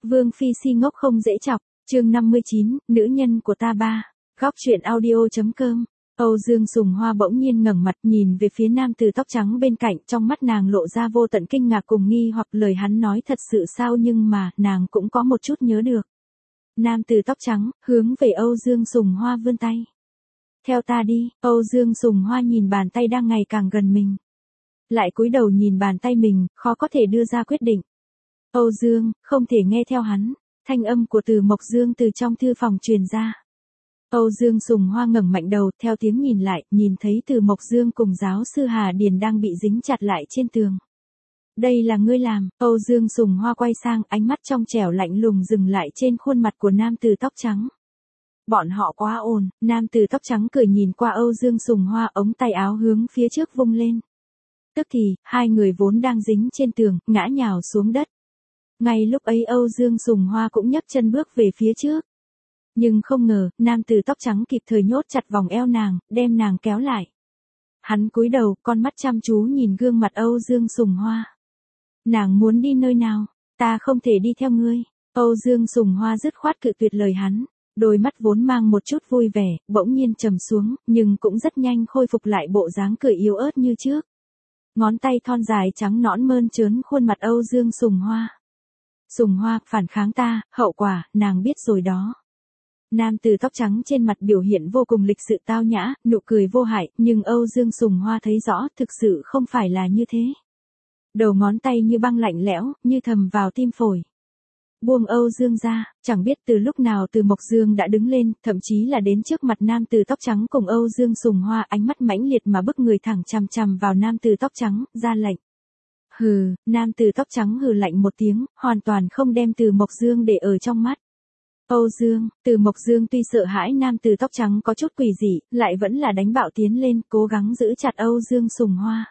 Vương Phi si ngốc không dễ chọc, chương 59, nữ nhân của ta ba. Góc truyện audio.com. Âu Dương Sùng Hoa bỗng nhiên ngẩng mặt nhìn về phía nam tử tóc trắng bên cạnh, trong mắt nàng lộ ra vô tận kinh ngạc cùng nghi hoặc lời hắn nói thật sự sao, nhưng mà, nàng cũng có một chút nhớ được. Nam tử tóc trắng, hướng về Âu Dương Sùng Hoa vươn tay. Theo ta đi, Âu Dương Sùng Hoa nhìn bàn tay đang ngày càng gần mình. Lại cúi đầu nhìn bàn tay mình, khó có thể đưa ra quyết định. Âu Dương, không thể nghe theo hắn, thanh âm của Từ Mộc Dương từ trong thư phòng truyền ra. Âu Dương Sùng Hoa ngẩng mạnh đầu, theo tiếng nhìn lại, nhìn thấy Từ Mộc Dương cùng giáo sư Hà Điền đang bị dính chặt lại trên tường. Đây là ngươi làm, Âu Dương Sùng Hoa quay sang, ánh mắt trong trẻo lạnh lùng dừng lại trên khuôn mặt của nam tử tóc trắng. Bọn họ quá ồn, nam tử tóc trắng cười nhìn qua Âu Dương Sùng Hoa, ống tay áo hướng phía trước vung lên. Tức thì, hai người vốn đang dính trên tường, ngã nhào xuống đất. Ngay lúc ấy Âu Dương Sùng Hoa cũng nhấc chân bước về phía trước. Nhưng không ngờ, nam tử tóc trắng kịp thời nhốt chặt vòng eo nàng, đem nàng kéo lại. Hắn cúi đầu, con mắt chăm chú nhìn gương mặt Âu Dương Sùng Hoa. Nàng muốn đi nơi nào? Ta không thể đi theo ngươi. Âu Dương Sùng Hoa dứt khoát cự tuyệt lời hắn. Đôi mắt vốn mang một chút vui vẻ, bỗng nhiên trầm xuống, nhưng cũng rất nhanh khôi phục lại bộ dáng cười yếu ớt như trước. Ngón tay thon dài trắng nõn mơn trớn khuôn mặt Âu Dương Sùng Hoa. Sùng Hoa, phản kháng ta, hậu quả, nàng biết rồi đó. Nam tử tóc trắng trên mặt biểu hiện vô cùng lịch sự tao nhã, nụ cười vô hại, nhưng Âu Dương Sùng Hoa thấy rõ thực sự không phải là như thế. Đầu ngón tay như băng lạnh lẽo, như thầm vào tim phổi. Buông Âu Dương ra, chẳng biết từ lúc nào Từ Mộc Dương đã đứng lên, thậm chí là đến trước mặt nam tử tóc trắng cùng Âu Dương Sùng Hoa, ánh mắt mãnh liệt mà bức người thẳng chằm chằm vào nam tử tóc trắng, ra lệnh. Hừ, nam tử tóc trắng hừ lạnh một tiếng, hoàn toàn không đem Từ Mộc Dương để ở trong mắt. Âu Dương, Từ Mộc Dương tuy sợ hãi nam tử tóc trắng có chút quỷ dị, lại vẫn là đánh bạo tiến lên, cố gắng giữ chặt Âu Dương Sùng Hoa.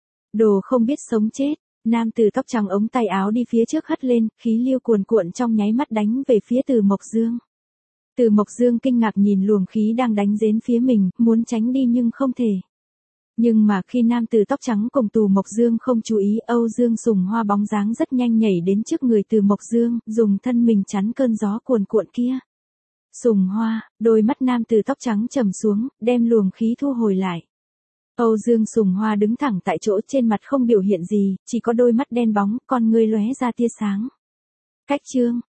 Đồ không biết sống chết, nam tử tóc trắng ống tay áo đi phía trước hất lên, khí lưu cuồn cuộn trong nháy mắt đánh về phía Từ Mộc Dương. Từ Mộc Dương kinh ngạc nhìn luồng khí đang đánh đến phía mình, muốn tránh đi nhưng không thể. Nhưng mà khi nam tử tóc trắng cùng Từ Mộc Dương không chú ý, Âu Dương Sùng Hoa bóng dáng rất nhanh nhảy đến trước người Từ Mộc Dương, dùng thân mình chắn cơn gió cuồn cuộn kia. Sùng Hoa, đôi mắt nam tử tóc trắng trầm xuống, đem luồng khí thu hồi lại. Âu Dương Sùng Hoa đứng thẳng tại chỗ, trên mặt không biểu hiện gì, chỉ có đôi mắt đen bóng, con ngươi lóe ra tia sáng. Cách chương,